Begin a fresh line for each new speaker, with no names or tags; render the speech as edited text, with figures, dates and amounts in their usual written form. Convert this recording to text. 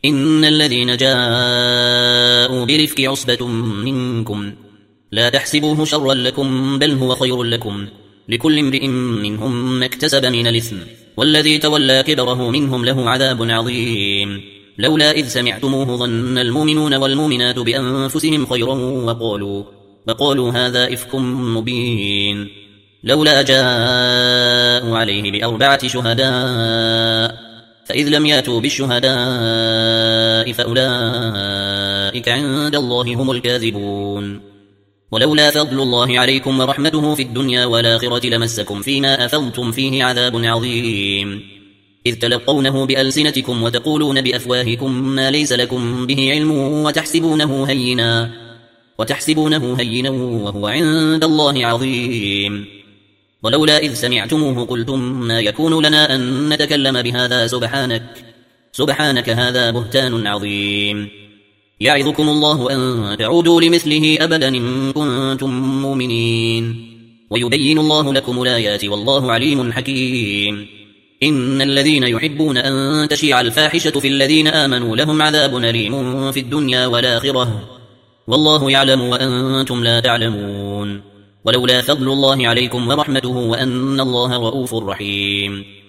إن الذين جاءوا برفق عصبة منكم لا تحسبوه شرا لكم بل هو خير لكم لكل امرئ منهم ما اكتسب من الإثم والذي تولى كبره منهم له عذاب عظيم لولا إذ سمعتموه ظن المؤمنون والمؤمنات بأنفسهم خيرا وقالوا هذا إفك مبين لولا جاءوا عليه ب4 شهداء فإذ لم ياتوا بالشهداء فأولئك عند الله هم الكاذبون ولولا فضل الله عليكم ورحمته في الدنيا والآخرة لمسكم فيما أفضتم فيه عذاب عظيم إذ تلقونه بألسنتكم وتقولون بأفواهكم ما ليس لكم به علم وتحسبونه هينا وهو عند الله عظيم ولولا إذ سمعتموه قلتم ما يكون لنا أن نتكلم بهذا سبحانك هذا بهتان عظيم يعظكم الله أن تعودوا لمثله أبدا إن كنتم مؤمنين ويبين الله لكم الآيات والله عليم حكيم إن الذين يحبون أن تشيع الفاحشة في الذين آمنوا لهم عذاب أليم في الدنيا والآخرة والله يعلم وأنتم لا تعلمون ولولا فضل الله عليكم ورحمته وأن الله رؤوف رحيم